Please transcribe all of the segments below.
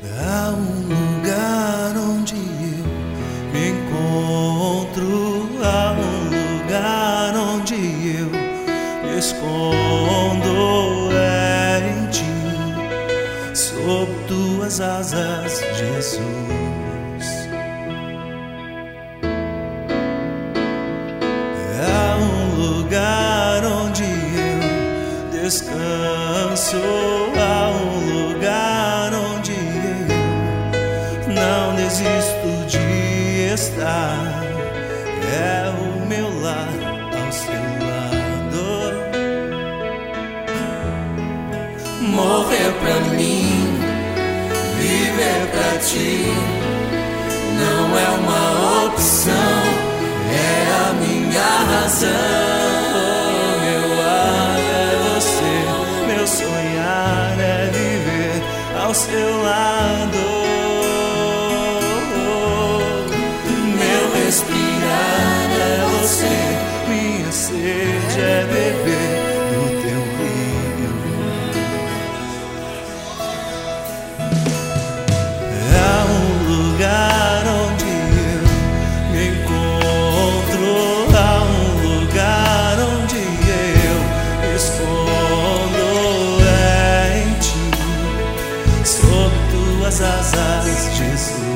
Há um lugar onde eu me encontro, há um lugar onde eu me escondo, é em ti, sob tuas asas, Jesus. Há um lugar onde eu descanso, há um lugar onde eu não desisto de estar. É o meu lar ao seu lado. Morrer pra mim, viver pra ti, não é uma opção, é a minha razão. Meu ar é você, meu sonhar é viver ao seu lado. Meu respirar é você, Minha sede é beber do teu rio. Há um lugar onde eu me encontro, há um lugar onde eu me escondo, é em ti, sob tuas asas, Jesus.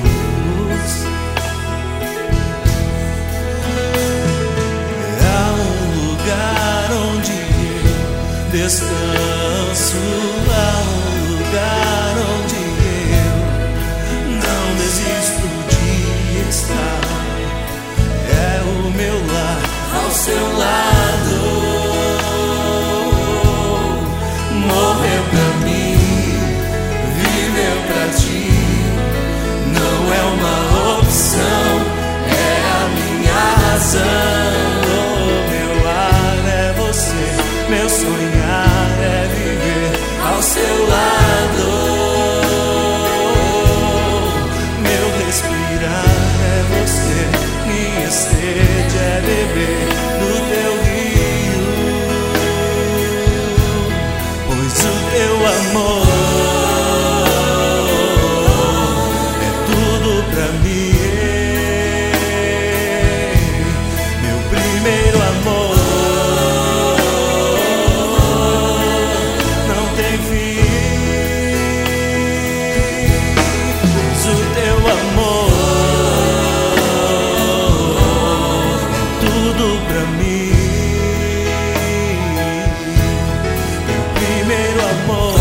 Descanso, há um lugar onde eu não desisto de estar. É o meu lar ao seu lado. Morrer pra mim, viver pra ti, não é uma opção, é a minha razão. Meu ar é você, meu sonhar é viver ao seu lado. Meu respirar é você, minha sede é beber do teu rio, pois o teu amor é tudo pra mim. Meu primeiro amor não tem fim, pois o teu amor é tudo pra mim. Meu primeiro amor,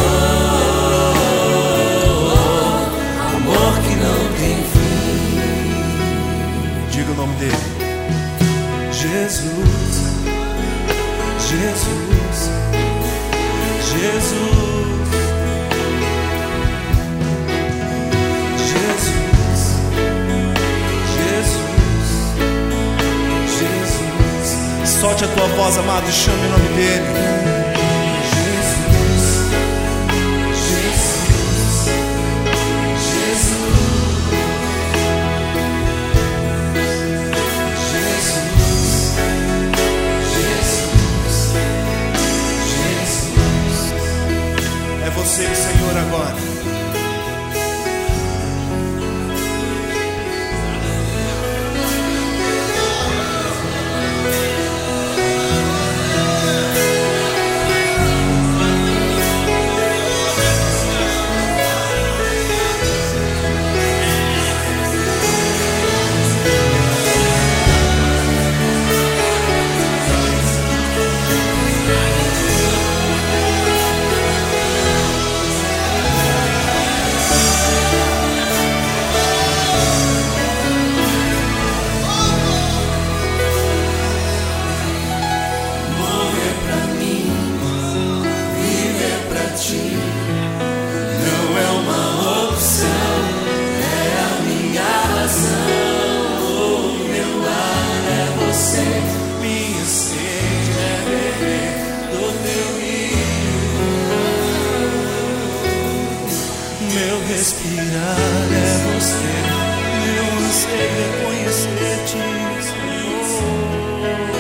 Amor que não tem fim. diga o nome dele: Jesus, Jesus, Jesus, Jesus, Jesus, Jesus. Solte a tua voz, amado, e chame o nome dele. Jesus, Jesus, é você, Senhor, agora. Meu respirar é você, meu anseio é conhecer-te, Senhor.